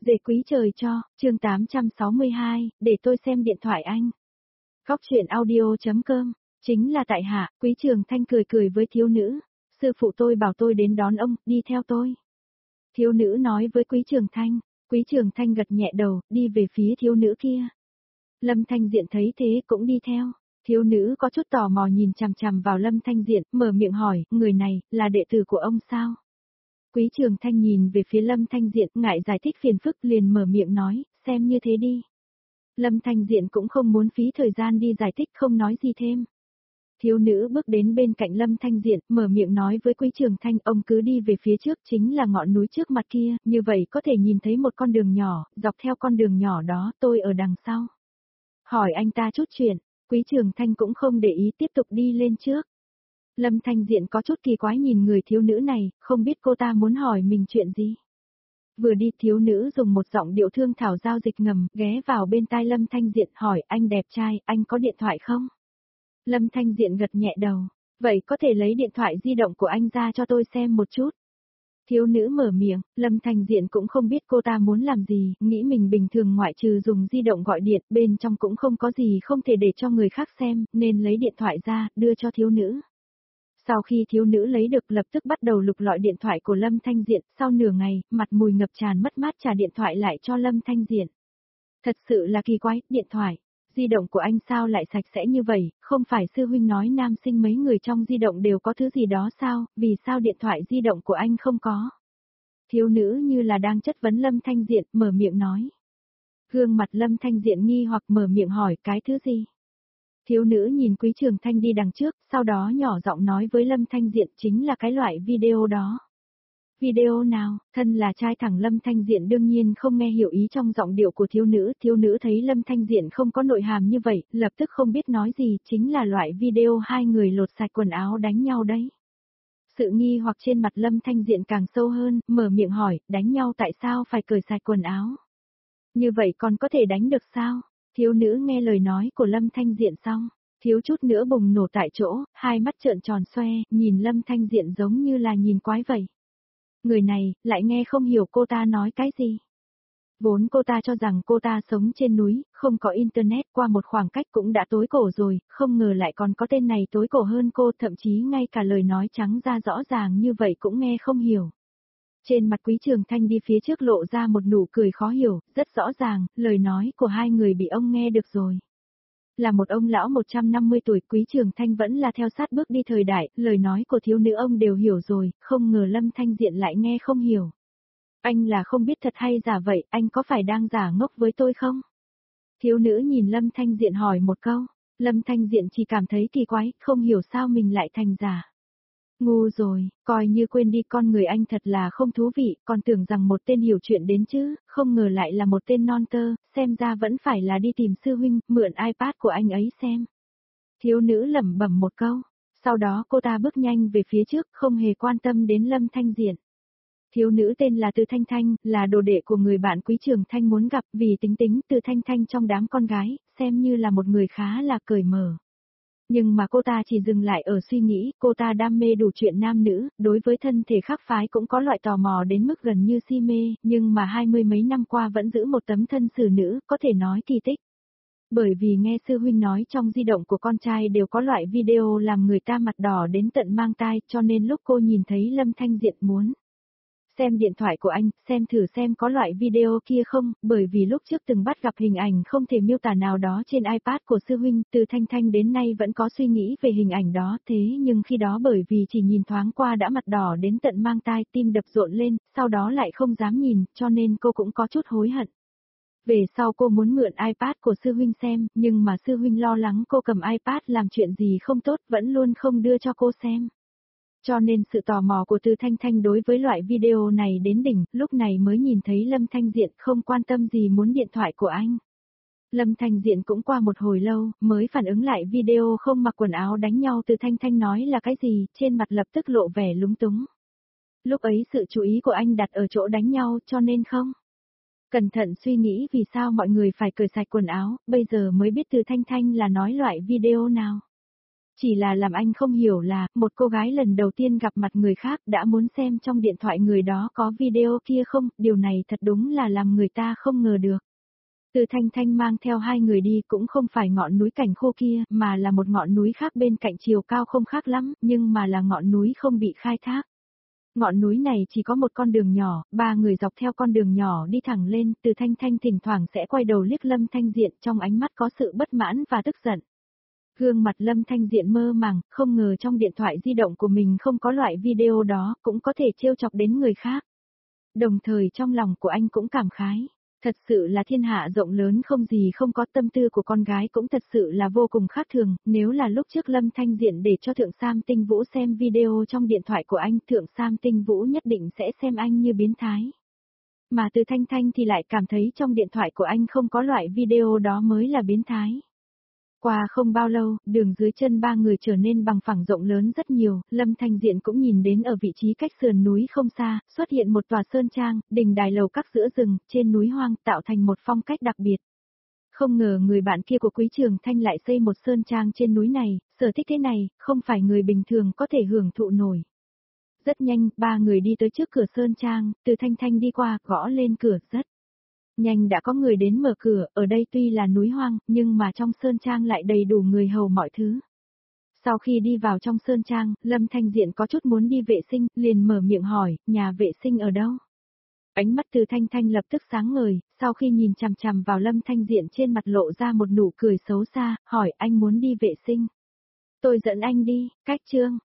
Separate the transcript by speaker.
Speaker 1: Dề quý trời cho, chương 862, để tôi xem điện thoại anh. Góc chuyện audio.com, chính là tại hạ, Quý Trường Thanh cười cười với thiếu nữ. Sư phụ tôi bảo tôi đến đón ông, đi theo tôi. Thiếu nữ nói với Quý Trường Thanh. Quý Trường Thanh gật nhẹ đầu, đi về phía thiếu nữ kia. Lâm Thanh Diện thấy thế cũng đi theo. Thiếu nữ có chút tò mò nhìn chằm chằm vào Lâm Thanh Diện, mở miệng hỏi, người này, là đệ tử của ông sao? Quý Trường Thanh nhìn về phía Lâm Thanh Diện, ngại giải thích phiền phức liền mở miệng nói, xem như thế đi. Lâm Thanh Diện cũng không muốn phí thời gian đi giải thích, không nói gì thêm. Thiếu nữ bước đến bên cạnh Lâm Thanh Diện, mở miệng nói với Quý Trường Thanh, ông cứ đi về phía trước, chính là ngọn núi trước mặt kia, như vậy có thể nhìn thấy một con đường nhỏ, dọc theo con đường nhỏ đó, tôi ở đằng sau. Hỏi anh ta chút chuyện, Quý Trường Thanh cũng không để ý, tiếp tục đi lên trước. Lâm Thanh Diện có chút kỳ quái nhìn người thiếu nữ này, không biết cô ta muốn hỏi mình chuyện gì. Vừa đi thiếu nữ dùng một giọng điệu thương thảo giao dịch ngầm, ghé vào bên tai Lâm Thanh Diện hỏi, anh đẹp trai, anh có điện thoại không? Lâm Thanh Diện gật nhẹ đầu, vậy có thể lấy điện thoại di động của anh ra cho tôi xem một chút. Thiếu nữ mở miệng, Lâm Thanh Diện cũng không biết cô ta muốn làm gì, nghĩ mình bình thường ngoại trừ dùng di động gọi điện, bên trong cũng không có gì không thể để cho người khác xem, nên lấy điện thoại ra, đưa cho thiếu nữ. Sau khi thiếu nữ lấy được lập tức bắt đầu lục lọi điện thoại của Lâm Thanh Diện, sau nửa ngày, mặt mùi ngập tràn mất mát trả điện thoại lại cho Lâm Thanh Diện. Thật sự là kỳ quái, điện thoại, di động của anh sao lại sạch sẽ như vậy, không phải sư huynh nói nam sinh mấy người trong di động đều có thứ gì đó sao, vì sao điện thoại di động của anh không có? Thiếu nữ như là đang chất vấn Lâm Thanh Diện, mở miệng nói. Gương mặt Lâm Thanh Diện nghi hoặc mở miệng hỏi cái thứ gì? Thiếu nữ nhìn Quý Trường Thanh đi đằng trước, sau đó nhỏ giọng nói với Lâm Thanh Diện chính là cái loại video đó. Video nào, thân là trai thẳng Lâm Thanh Diện đương nhiên không nghe hiểu ý trong giọng điệu của thiếu nữ thấy Lâm Thanh Diện không có nội hàm như vậy, lập tức không biết nói gì, chính là loại video hai người lột sạch quần áo đánh nhau đấy. Sự nghi hoặc trên mặt Lâm Thanh Diện càng sâu hơn, mở miệng hỏi, đánh nhau tại sao phải cởi sạch quần áo? Như vậy còn có thể đánh được sao? Thiếu nữ nghe lời nói của Lâm Thanh Diện xong, thiếu chút nữa bùng nổ tại chỗ, hai mắt trợn tròn xoe, nhìn Lâm Thanh Diện giống như là nhìn quái vậy. Người này, lại nghe không hiểu cô ta nói cái gì. Vốn cô ta cho rằng cô ta sống trên núi, không có internet, qua một khoảng cách cũng đã tối cổ rồi, không ngờ lại còn có tên này tối cổ hơn cô, thậm chí ngay cả lời nói trắng ra rõ ràng như vậy cũng nghe không hiểu. Trên mặt Quý Trường Thanh đi phía trước lộ ra một nụ cười khó hiểu, rất rõ ràng, lời nói của hai người bị ông nghe được rồi. Là một ông lão 150 tuổi, Quý Trường Thanh vẫn là theo sát bước đi thời đại, lời nói của thiếu nữ ông đều hiểu rồi, không ngờ Lâm Thanh Diện lại nghe không hiểu. Anh là không biết thật hay giả vậy, anh có phải đang giả ngốc với tôi không? Thiếu nữ nhìn Lâm Thanh Diện hỏi một câu, Lâm Thanh Diện chỉ cảm thấy kỳ quái, không hiểu sao mình lại thành giả. Ngu rồi, coi như quên đi, con người anh thật là không thú vị, còn tưởng rằng một tên hiểu chuyện đến chứ, không ngờ lại là một tên non tơ, xem ra vẫn phải là đi tìm sư huynh, mượn iPad của anh ấy xem. Thiếu nữ lẩm bẩm một câu, sau đó cô ta bước nhanh về phía trước, không hề quan tâm đến Lâm Thanh Diện. Thiếu nữ tên là Từ Thanh Thanh, là đồ đệ của người bạn Quý Trường Thanh muốn gặp, vì tính Từ Thanh Thanh trong đám con gái, xem như là một người khá là cởi mở. Nhưng mà cô ta chỉ dừng lại ở suy nghĩ, cô ta đam mê đủ chuyện nam nữ, đối với thân thể khác phái cũng có loại tò mò đến mức gần như si mê, nhưng mà 20 mấy năm qua vẫn giữ một tấm thân xử nữ, có thể nói kỳ tích. Bởi vì nghe sư huynh nói trong di động của con trai đều có loại video làm người ta mặt đỏ đến tận mang tai, cho nên lúc cô nhìn thấy Lâm Thanh Diện muốn xem điện thoại của anh, xem thử xem có loại video kia không, bởi vì lúc trước từng bắt gặp hình ảnh không thể miêu tả nào đó trên iPad của sư huynh, Từ Thanh Thanh đến nay vẫn có suy nghĩ về hình ảnh đó, thế nhưng khi đó bởi vì chỉ nhìn thoáng qua đã mặt đỏ đến tận mang tai, tim đập rộn lên, sau đó lại không dám nhìn, cho nên cô cũng có chút hối hận. Về sau cô muốn mượn iPad của sư huynh xem, nhưng mà sư huynh lo lắng cô cầm iPad làm chuyện gì không tốt, vẫn luôn không đưa cho cô xem. Cho nên sự tò mò của Từ Thanh Thanh đối với loại video này đến đỉnh, lúc này mới nhìn thấy Lâm Thanh Diện không quan tâm gì muốn điện thoại của anh. Lâm Thanh Diện cũng qua một hồi lâu, mới phản ứng lại video không mặc quần áo đánh nhau Từ Thanh Thanh nói là cái gì, trên mặt lập tức lộ vẻ lúng túng. Lúc ấy sự chú ý của anh đặt ở chỗ đánh nhau cho nên không cẩn thận suy nghĩ vì sao mọi người phải cởi sạch quần áo, bây giờ mới biết Từ Thanh Thanh là nói loại video nào. Chỉ là làm anh không hiểu là, một cô gái lần đầu tiên gặp mặt người khác đã muốn xem trong điện thoại người đó có video kia không, điều này thật đúng là làm người ta không ngờ được. Từ Thanh Thanh mang theo hai người đi cũng không phải ngọn núi cảnh khô kia, mà là một ngọn núi khác bên cạnh chiều cao không khác lắm, nhưng mà là ngọn núi không bị khai thác. Ngọn núi này chỉ có một con đường nhỏ, ba người dọc theo con đường nhỏ đi thẳng lên, Từ Thanh Thanh thỉnh thoảng sẽ quay đầu liếc Lâm Thanh Diện trong ánh mắt có sự bất mãn và tức giận. Gương mặt Lâm Thanh Diện mơ màng, không ngờ trong điện thoại di động của mình không có loại video đó, cũng có thể trêu chọc đến người khác. Đồng thời trong lòng của anh cũng cảm khái. Thật sự là thiên hạ rộng lớn không gì không có, tâm tư của con gái cũng thật sự là vô cùng khác thường, nếu là lúc trước Lâm Thanh Diện để cho Thượng Sam Tinh Vũ xem video trong điện thoại của anh, Thượng Sam Tinh Vũ nhất định sẽ xem anh như biến thái. Mà Từ Thanh Thanh thì lại cảm thấy trong điện thoại của anh không có loại video đó mới là biến thái. Qua không bao lâu, đường dưới chân ba người trở nên bằng phẳng rộng lớn rất nhiều, Lâm Thanh Diện cũng nhìn đến ở vị trí cách sườn núi không xa, xuất hiện một tòa sơn trang, đình đài lầu các giữa rừng, trên núi hoang, tạo thành một phong cách đặc biệt. Không ngờ người bạn kia của Quý Trường Thanh lại xây một sơn trang trên núi này, sở thích thế này, không phải người bình thường có thể hưởng thụ nổi. Rất nhanh, ba người đi tới trước cửa sơn trang, Từ Thanh Thanh đi qua, gõ lên cửa, rất nhanh đã có người đến mở cửa, ở đây tuy là núi hoang, nhưng mà trong sơn trang lại đầy đủ người hầu mọi thứ. Sau khi đi vào trong sơn trang, Lâm Thanh Diện có chút muốn đi vệ sinh, liền mở miệng hỏi, nhà vệ sinh ở đâu? Ánh mắt Từ Thanh Thanh lập tức sáng ngời, sau khi nhìn chằm chằm vào Lâm Thanh Diện trên mặt lộ ra một nụ cười xấu xa, hỏi anh muốn đi vệ sinh. Tôi dẫn anh đi, cách chương.